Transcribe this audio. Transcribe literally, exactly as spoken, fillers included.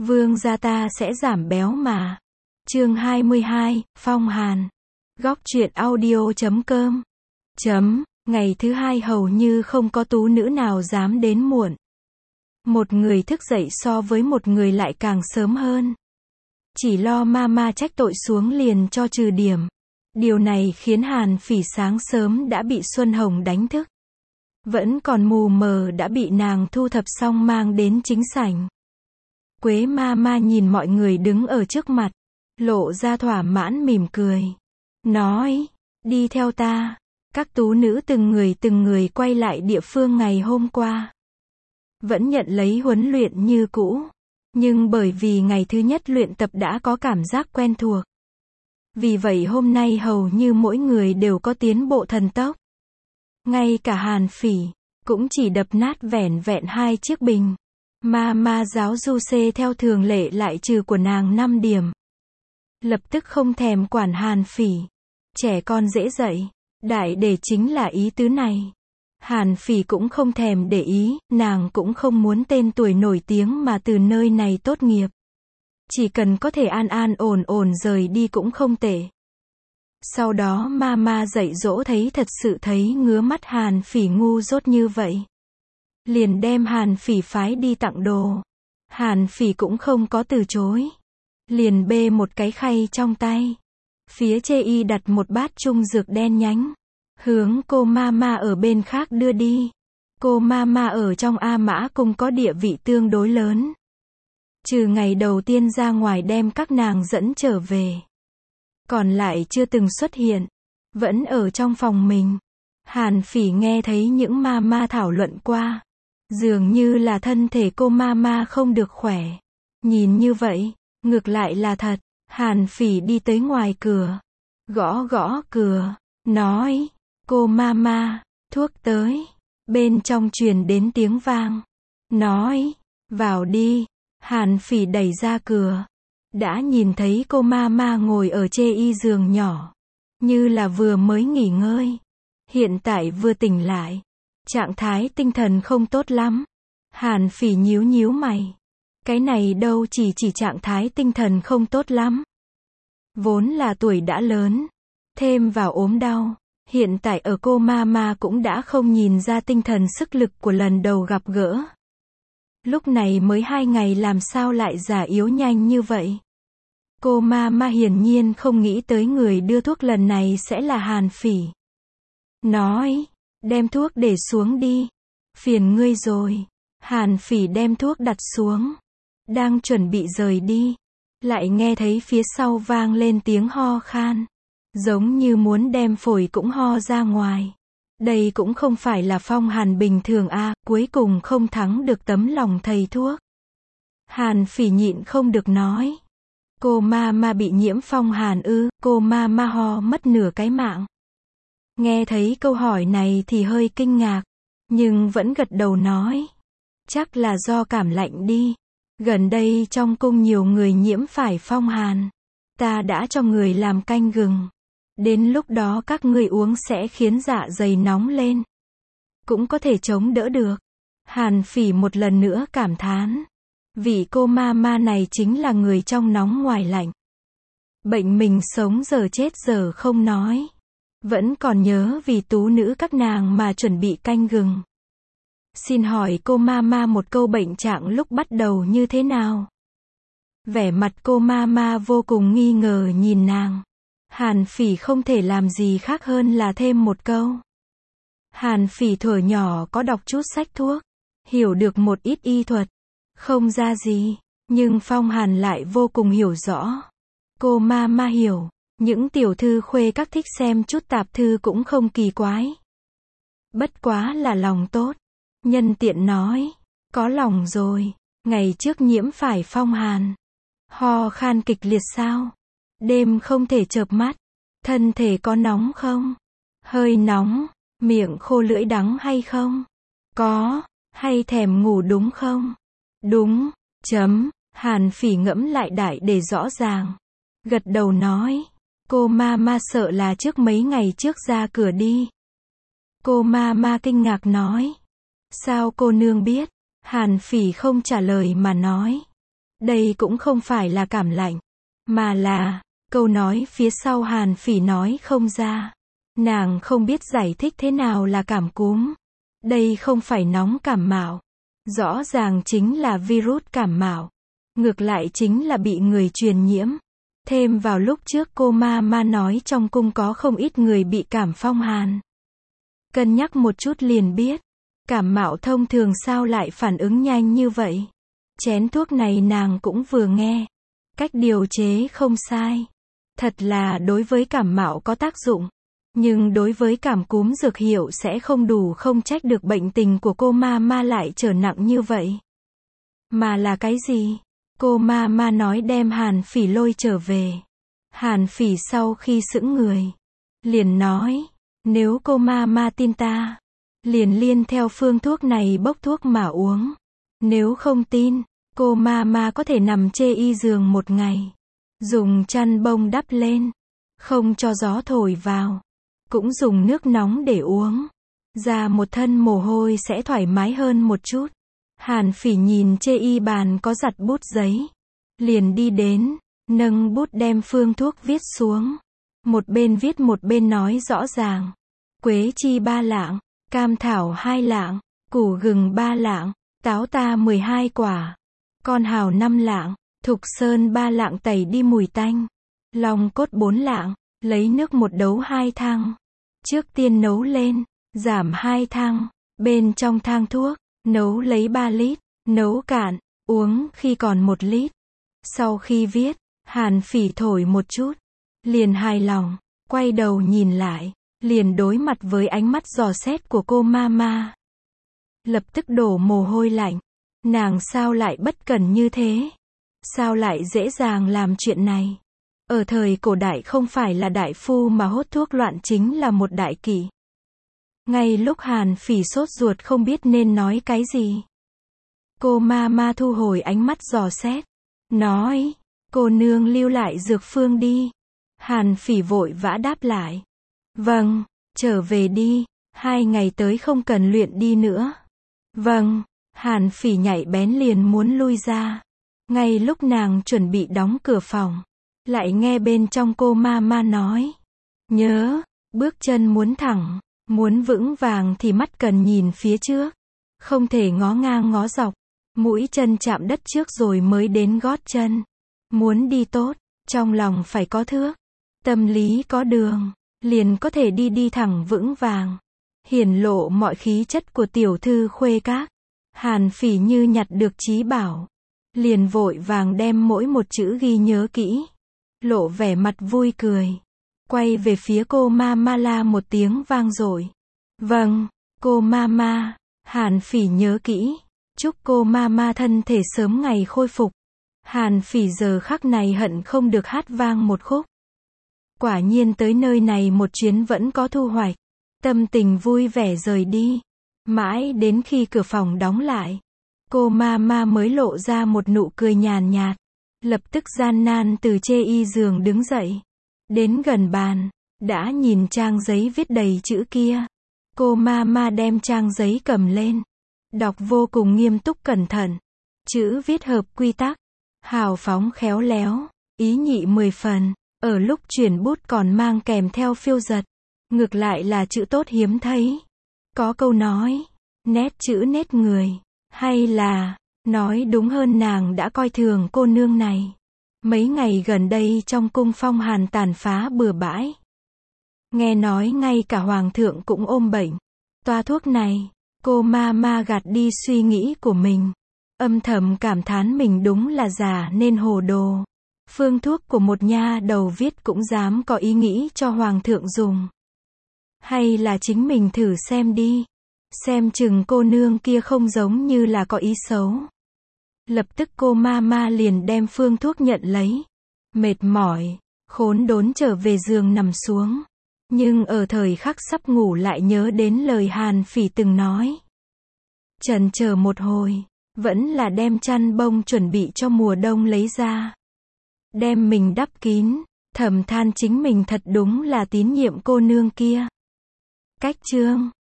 Vương gia ta sẽ giảm béo mà. Chương hai mươi hai, Phong Hàn. Góc truyện audio chấm com. Chấm, ngày thứ hai hầu như không có tú nữ nào dám đến muộn. Một người thức dậy so với một người lại càng sớm hơn. Chỉ lo mama trách tội xuống liền cho trừ điểm. Điều này khiến Hàn Phỉ sáng sớm đã bị Xuân Hồng đánh thức. Vẫn còn mù mờ đã bị nàng thu thập xong mang đến chính sảnh. Quế mama nhìn mọi người đứng ở trước mặt, lộ ra thỏa mãn mỉm cười. Nói, đi theo ta. Các tú nữ từng người từng người quay lại địa phương ngày hôm qua. Vẫn nhận lấy huấn luyện như cũ. Nhưng bởi vì ngày thứ nhất luyện tập đã có cảm giác quen thuộc. Vì vậy hôm nay hầu như mỗi người đều có tiến bộ thần tốc. Ngay cả Hàn Phỉ, cũng chỉ đập nát vẻn vẹn hai chiếc bình. Ma ma giáo du xê theo thường lệ lại trừ của nàng năm điểm. Lập tức không thèm quản Hàn Phỉ. Trẻ con dễ dạy. Đại để chính là ý tứ này. Hàn Phỉ cũng không thèm để ý, nàng cũng không muốn tên tuổi nổi tiếng mà từ nơi này tốt nghiệp. Chỉ cần có thể an an ổn ổn rời đi cũng không tệ. Sau đó mama dạy dỗ thấy thật sự thấy ngứa mắt Hàn Phỉ ngu dốt như vậy. Liền đem Hàn Phỉ phái đi tặng đồ. Hàn Phỉ cũng không có từ chối. Liền bê một cái khay trong tay. Phía chê y đặt một bát trung dược đen nhánh. Hướng cô mama ở bên khác đưa đi. Cô mama ở trong A Mã Cung có địa vị tương đối lớn. Trừ ngày đầu tiên ra ngoài đem các nàng dẫn trở về. Còn lại chưa từng xuất hiện. Vẫn ở trong phòng mình. Hàn Phỉ nghe thấy những mama thảo luận qua. Dường như là thân thể cô mama không được khỏe. Nhìn như vậy, ngược lại là thật. Hàn Phỉ đi tới ngoài cửa. Gõ gõ cửa. Nói, cô mama, thuốc tới. Bên trong truyền đến tiếng vang. Nói, vào đi. Hàn Phỉ đẩy ra cửa. Đã nhìn thấy cô mama ngồi ở chê y giường nhỏ. Như là vừa mới nghỉ ngơi. Hiện tại vừa tỉnh lại. Trạng thái tinh thần không tốt lắm. Hàn Phỉ nhíu nhíu mày. Cái này đâu chỉ chỉ trạng thái tinh thần không tốt lắm. Vốn là tuổi đã lớn. Thêm vào ốm đau. Hiện tại ở cô mama cũng đã không nhìn ra tinh thần sức lực của lần đầu gặp gỡ. Lúc này mới hai ngày làm sao lại già yếu nhanh như vậy. Cô mama hiển nhiên không nghĩ tới người đưa thuốc lần này sẽ là Hàn Phỉ. Nói, đem thuốc để xuống đi. Phiền ngươi rồi. Hàn Phỉ đem thuốc đặt xuống. Đang chuẩn bị rời đi. Lại nghe thấy phía sau vang lên tiếng ho khan. Giống như muốn đem phổi cũng ho ra ngoài. Đây cũng không phải là Phong Hàn bình thường a, à, cuối cùng không thắng được tấm lòng thầy thuốc. Hàn Phỉ nhịn không được nói. Cô mama bị nhiễm Phong Hàn ư, cô mama ho mất nửa cái mạng. Nghe thấy câu hỏi này thì hơi kinh ngạc, nhưng vẫn gật đầu nói. Chắc là do cảm lạnh đi. Gần đây trong cung nhiều người nhiễm phải Phong Hàn. Ta đã cho người làm canh gừng. Đến lúc đó các ngươi uống sẽ khiến dạ dày nóng lên. Cũng có thể chống đỡ được. Hàn Phỉ một lần nữa cảm thán. Vị cô mama này chính là người trong nóng ngoài lạnh. Bệnh mình sống giờ chết giờ không nói. Vẫn còn nhớ vì tú nữ các nàng mà chuẩn bị canh gừng. Xin hỏi cô mama một câu bệnh trạng lúc bắt đầu như thế nào? Vẻ mặt cô mama vô cùng nghi ngờ nhìn nàng. Hàn Phỉ không thể làm gì khác hơn là thêm một câu. Hàn Phỉ thuở nhỏ có đọc chút sách thuốc. Hiểu được một ít y thuật. Không ra gì. Nhưng Phong Hàn lại vô cùng hiểu rõ. Cô mama hiểu. Những tiểu thư khuê các thích xem chút tạp thư cũng không kỳ quái. Bất quá là lòng tốt. Nhân tiện nói. Có lòng rồi. Ngày trước nhiễm phải Phong Hàn. Ho khan kịch liệt sao? Đêm không thể chợp mắt. Thân thể có nóng không? Hơi nóng. Miệng khô lưỡi đắng hay không? Có. Hay thèm ngủ đúng không? Đúng. Chấm. Hàn Phỉ ngẫm lại đại để rõ ràng. Gật đầu nói. Cô mama sợ là trước mấy ngày trước ra cửa đi. Cô mama kinh ngạc nói. Sao cô nương biết? Hàn Phỉ không trả lời mà nói. Đây cũng không phải là cảm lạnh, mà là câu nói phía sau Hàn Phỉ nói không ra. Nàng không biết giải thích thế nào là cảm cúm. Đây không phải nóng cảm mạo. Rõ ràng chính là virus cảm mạo. Ngược lại chính là bị người truyền nhiễm. Thêm vào lúc trước cô ma ma nói trong cung có không ít người bị cảm phong hàn. Cân nhắc một chút liền biết. Cảm mạo thông thường sao lại phản ứng nhanh như vậy. Chén thuốc này nàng cũng vừa nghe. Cách điều chế không sai. Thật là đối với cảm mạo có tác dụng. Nhưng đối với cảm cúm dược hiệu sẽ không đủ, không trách được bệnh tình của cô ma ma lại trở nặng như vậy. Mà là cái gì? Cô ma ma nói đem Hàn Phỉ lôi trở về. Hàn Phỉ sau khi sững người, liền nói, nếu cô ma ma tin ta, liền liên theo phương thuốc này bốc thuốc mà uống. Nếu không tin, cô ma ma có thể nằm chê y giường một ngày. Dùng chăn bông đắp lên, không cho gió thổi vào. Cũng dùng nước nóng để uống. Ra một thân mồ hôi sẽ thoải mái hơn một chút. Hàn Phỉ nhìn chê y bàn có giặt bút giấy. Liền đi đến, nâng bút đem phương thuốc viết xuống. Một bên viết một bên nói rõ ràng. Quế chi ba lạng, cam thảo hai lạng, củ gừng ba lạng, táo ta mười hai quả, con hào năm lạng, thục sơn ba lạng tẩy đi mùi tanh, long cốt bốn lạng, lấy nước một đấu hai thang. Trước tiên nấu lên, giảm hai thang, bên trong thang thuốc, nấu lấy ba lít, nấu cạn, uống khi còn một lít. Sau khi viết, Hàn Phỉ thổi một chút, liền hài lòng, quay đầu nhìn lại, liền đối mặt với ánh mắt dò xét của cô ma ma. Lập tức đổ mồ hôi lạnh, nàng sao lại bất cẩn như thế? Sao lại dễ dàng làm chuyện này? Ở thời cổ đại không phải là đại phu mà hốt thuốc loạn chính là một đại kỷ. Ngay lúc Hàn Phỉ sốt ruột không biết nên nói cái gì. Cô ma ma thu hồi ánh mắt dò xét. Nói, cô nương lưu lại dược phương đi. Hàn Phỉ vội vã đáp lại. Vâng, trở về đi, hai ngày tới không cần luyện đi nữa. Vâng, Hàn Phỉ nhạy bén liền muốn lui ra. Ngay lúc nàng chuẩn bị đóng cửa phòng, lại nghe bên trong cô ma ma nói. Nhớ, bước chân muốn thẳng, muốn vững vàng thì mắt cần nhìn phía trước. Không thể ngó ngang ngó dọc. Mũi chân chạm đất trước rồi mới đến gót chân. Muốn đi tốt, trong lòng phải có thước. Tâm lý có đường, liền có thể đi đi thẳng vững vàng. Hiển lộ mọi khí chất của tiểu thư khuê các. Hàn Phỉ như nhặt được trí bảo. Liền vội vàng đem mỗi một chữ ghi nhớ kỹ. Lộ vẻ mặt vui cười. Quay về phía cô ma ma la một tiếng vang dội. Vâng, cô ma ma. Hàn Phỉ nhớ kỹ. Chúc cô ma ma thân thể sớm ngày khôi phục. Hàn Phỉ giờ khắc này hận không được hát vang một khúc. Quả nhiên tới nơi này một chuyến vẫn có thu hoạch. Tâm tình vui vẻ rời đi. Mãi đến khi cửa phòng đóng lại, cô ma ma mới lộ ra một nụ cười nhàn nhạt. Lập tức gian nan từ chê y giường đứng dậy. Đến gần bàn, đã nhìn trang giấy viết đầy chữ kia. Cô ma ma đem trang giấy cầm lên. Đọc vô cùng nghiêm túc cẩn thận. Chữ viết hợp quy tắc. Hào phóng khéo léo. Ý nhị mười phần. Ở lúc chuyển bút còn mang kèm theo phiêu giật. Ngược lại là chữ tốt hiếm thấy. Có câu nói. Nét chữ nét người. Hay là, nói đúng hơn nàng đã coi thường cô nương này. Mấy ngày gần đây trong cung phong hàn tàn phá bừa bãi. Nghe nói ngay cả hoàng thượng cũng ôm bệnh. Toa thuốc này, cô ma ma gạt đi suy nghĩ của mình. Âm thầm cảm thán mình đúng là già nên hồ đồ. Phương thuốc của một nha đầu viết cũng dám có ý nghĩ cho hoàng thượng dùng. Hay là chính mình thử xem đi. Xem chừng cô nương kia không giống như là có ý xấu. Lập tức cô ma ma liền đem phương thuốc nhận lấy. Mệt mỏi, khốn đốn trở về giường nằm xuống. Nhưng ở thời khắc sắp ngủ lại nhớ đến lời Hàn Phỉ từng nói. Chần chờ một hồi, vẫn là đem chăn bông chuẩn bị cho mùa đông lấy ra. Đem mình đắp kín, thầm than chính mình thật đúng là tín nhiệm cô nương kia. Cách chương